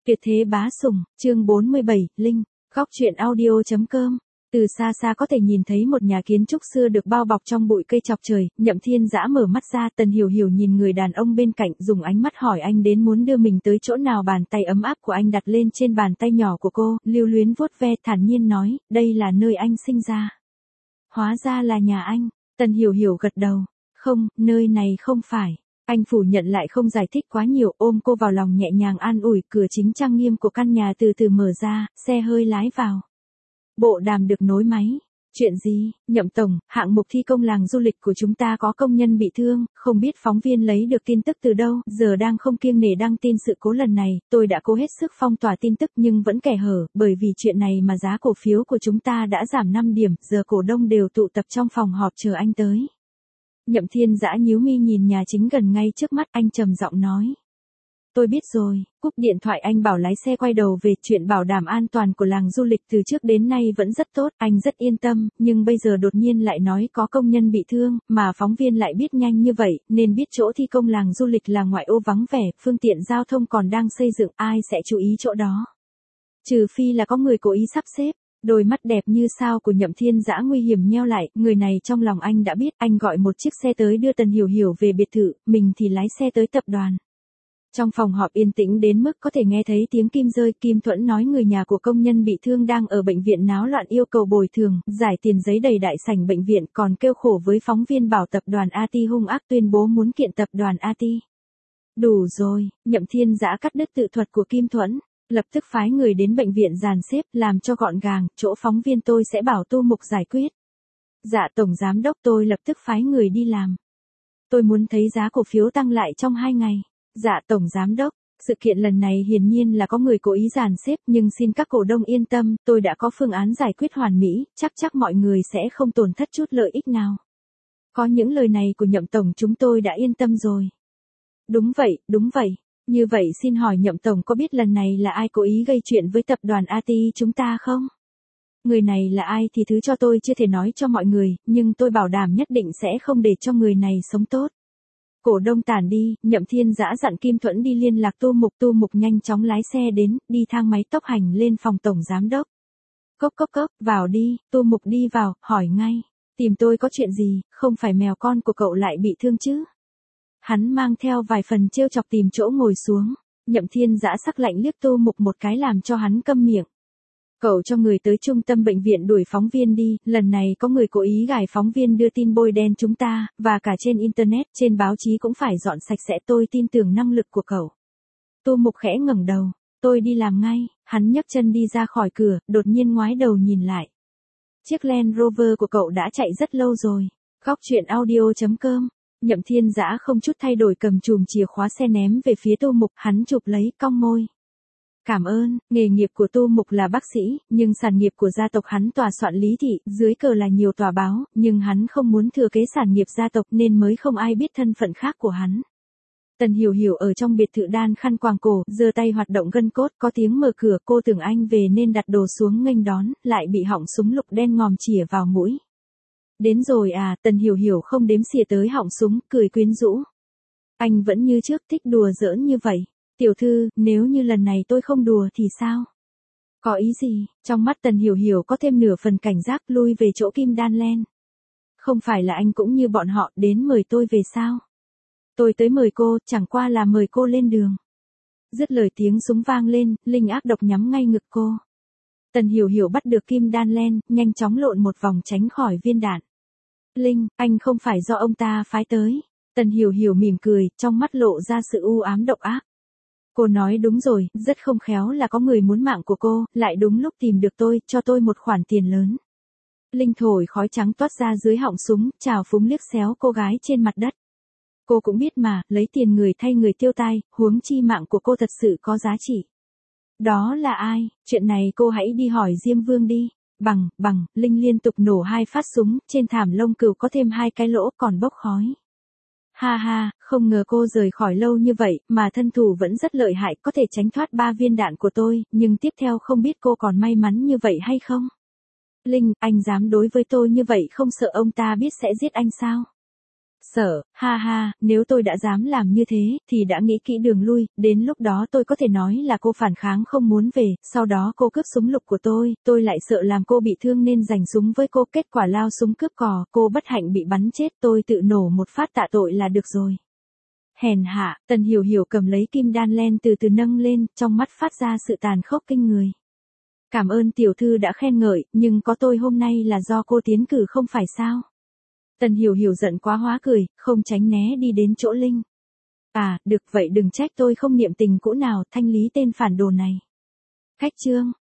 Tuyệt thế bá sủng, chương 47, Linh, góc truyện audio.com. Từ xa xa có thể nhìn thấy một nhà kiến trúc xưa được bao bọc trong bụi cây chọc trời, Nhậm Thiên Dã mở mắt ra, Tần Hiểu Hiểu nhìn người đàn ông bên cạnh, dùng ánh mắt hỏi anh đến muốn đưa mình tới chỗ nào. Bàn tay ấm áp của anh đặt lên trên bàn tay nhỏ của cô, lưu luyến vuốt ve, thản nhiên nói, đây là nơi anh sinh ra. Hóa ra là nhà anh. Tần Hiểu Hiểu gật đầu, không, nơi này không phải. Anh phủ nhận lại không giải thích quá nhiều, ôm cô vào lòng nhẹ nhàng an ủi. Cửa chính trang nghiêm của căn nhà từ từ mở ra, xe hơi lái vào. Bộ đàm được nối máy. Chuyện gì, Nhậm tổng, hạng mục thi công làng du lịch của chúng ta có công nhân bị thương, không biết phóng viên lấy được tin tức từ đâu, giờ đang không kiêng nể đăng tin sự cố lần này, tôi đã cố hết sức phong tỏa tin tức nhưng vẫn kẻ hở, bởi vì chuyện này mà giá cổ phiếu của chúng ta đã giảm 5 điểm, giờ cổ đông đều tụ tập trong phòng họp chờ anh tới. Nhậm Thiên Dã nhíu mi nhìn nhà chính gần ngay trước mắt, anh trầm giọng nói. Tôi biết rồi, cúp điện thoại anh bảo lái xe quay đầu về. Chuyện bảo đảm an toàn của làng du lịch từ trước đến nay vẫn rất tốt, anh rất yên tâm, nhưng bây giờ đột nhiên lại nói có công nhân bị thương, mà phóng viên lại biết nhanh như vậy, nên biết chỗ thi công làng du lịch là ngoại ô vắng vẻ, phương tiện giao thông còn đang xây dựng, ai sẽ chú ý chỗ đó. Trừ phi là có người cố ý sắp xếp. Đôi mắt đẹp như sao của Nhậm Thiên Dã nguy hiểm nheo lại, người này trong lòng anh đã biết, anh gọi một chiếc xe tới đưa Tần Hiểu Hiểu về biệt thự, mình thì lái xe tới tập đoàn. Trong phòng họp yên tĩnh đến mức có thể nghe thấy tiếng kim rơi. Kim Thuẫn nói người nhà của công nhân bị thương đang ở bệnh viện náo loạn, yêu cầu bồi thường, giải tiền giấy đầy đại sảnh bệnh viện, còn kêu khổ với phóng viên bảo tập đoàn AT hung ác, tuyên bố muốn kiện tập đoàn AT. Đủ rồi, Nhậm Thiên Dã cắt đứt tự thuật của Kim Thuẫn. Lập tức phái người đến bệnh viện dàn xếp, làm cho gọn gàng, chỗ phóng viên tôi sẽ bảo Tu Mục giải quyết. Dạ tổng giám đốc, tôi lập tức phái người đi làm. Tôi muốn thấy giá cổ phiếu tăng lại trong 2 ngày. Dạ tổng giám đốc, sự kiện lần này hiển nhiên là có người cố ý dàn xếp, nhưng xin các cổ đông yên tâm, tôi đã có phương án giải quyết hoàn mỹ, chắc mọi người sẽ không tổn thất chút lợi ích nào. Có những lời này của Nhậm tổng chúng tôi đã yên tâm rồi. Đúng vậy. Như vậy xin hỏi Nhậm tổng có biết lần này là ai cố ý gây chuyện với tập đoàn AT chúng ta không? Người này là ai thì thứ cho tôi chưa thể nói cho mọi người, nhưng tôi bảo đảm nhất định sẽ không để cho người này sống tốt. Cổ đông tản đi, Nhậm Thiên Dã dặn Kim Thuẫn đi liên lạc Tu Mục nhanh chóng lái xe đến, đi thang máy tốc hành lên phòng tổng giám đốc. Cốc, vào đi. Tu Mục đi vào, hỏi ngay, tìm tôi có chuyện gì, không phải mèo con của cậu lại bị thương chứ? Hắn mang theo vài phần trêu chọc tìm chỗ ngồi xuống. Nhậm Thiên Dã sắc lạnh liếc Tu Mục một cái làm cho hắn câm miệng. Cậu cho người tới trung tâm bệnh viện đuổi phóng viên đi, lần này có người cố ý gài phóng viên đưa tin bôi đen chúng ta, và cả trên internet, trên báo chí cũng phải dọn sạch sẽ, tôi tin tưởng năng lực của cậu. Tu Mục khẽ ngẩng đầu, tôi đi làm ngay. Hắn nhấc chân đi ra khỏi cửa, đột nhiên ngoái đầu nhìn lại. Chiếc Land Rover của cậu đã chạy rất lâu rồi. Góc truyện audio.com. Nhậm Thiên Dã không chút thay đổi cầm chùm chìa khóa xe ném về phía Tu Mục, hắn chụp lấy, cong môi. Cảm ơn, nghề nghiệp của Tu Mục là bác sĩ, nhưng sản nghiệp của gia tộc hắn tòa soạn lý thị, dưới cờ là nhiều tòa báo, nhưng hắn không muốn thừa kế sản nghiệp gia tộc nên mới không ai biết thân phận khác của hắn. Tần Hiểu Hiểu ở trong biệt thự đan khăn quàng cổ, giơ tay hoạt động gân cốt, có tiếng mở cửa, cô tưởng anh về nên đặt đồ xuống nghênh đón, lại bị họng súng lục đen ngòm chĩa vào mũi. Đến rồi à? Tần Hiểu Hiểu không đếm xỉa tới họng súng, cười quyến rũ. Anh vẫn như trước, thích đùa giỡn như vậy. Tiểu thư, nếu như lần này tôi không đùa thì sao? Có ý gì? Trong mắt Tần Hiểu Hiểu có thêm nửa phần cảnh giác, lui về chỗ Kim Đan Len. Không phải là anh cũng như bọn họ đến mời tôi về sao? Tôi tới mời cô, chẳng qua là mời cô lên đường. Dứt lời tiếng súng vang lên, Linh ác độc nhắm ngay ngực cô. Tần Hiểu Hiểu bắt được Kim Đan Len, nhanh chóng lộn một vòng tránh khỏi viên đạn. Linh, anh không phải do ông ta phái tới. Tần Hiểu Hiểu mỉm cười, trong mắt lộ ra sự u ám độc ác. Cô nói đúng rồi, rất không khéo là có người muốn mạng của cô, lại đúng lúc tìm được tôi, cho tôi một khoản tiền lớn. Linh thổi khói trắng toát ra dưới họng súng, trào phúng liếc xéo cô gái trên mặt đất. Cô cũng biết mà, lấy tiền người thay người tiêu tai, huống chi mạng của cô thật sự có giá trị. Đó là ai? Chuyện này cô hãy đi hỏi Diêm Vương đi. Bằng, Linh liên tục nổ 2 phát súng, trên thảm lông cừu có thêm 2 cái lỗ còn bốc khói. Ha, không ngờ cô rời khỏi lâu như vậy, mà thân thủ vẫn rất lợi hại, có thể tránh thoát 3 viên đạn của tôi, nhưng tiếp theo không biết cô còn may mắn như vậy hay không? Linh, anh dám đối với tôi như vậy không sợ ông ta biết sẽ giết anh sao? Sợ, ha ha, nếu tôi đã dám làm như thế, thì đã nghĩ kỹ đường lui, đến lúc đó tôi có thể nói là cô phản kháng không muốn về, sau đó cô cướp súng lục của tôi lại sợ làm cô bị thương nên giành súng với cô, kết quả lao súng cướp cò, cô bất hạnh bị bắn chết, tôi tự nổ một phát tạ tội là được rồi. Hèn hạ, Tần Hiểu Hiểu cầm lấy kim đan len từ từ nâng lên, trong mắt phát ra sự tàn khốc kinh người. Cảm ơn tiểu thư đã khen ngợi, nhưng có tôi hôm nay là do cô tiến cử không phải sao? Tần Hiểu Hiểu giận quá hóa cười, không tránh né đi đến chỗ Linh. À, được vậy đừng trách tôi không niệm tình cũ nào, thanh lý tên phản đồ này. Khách trương.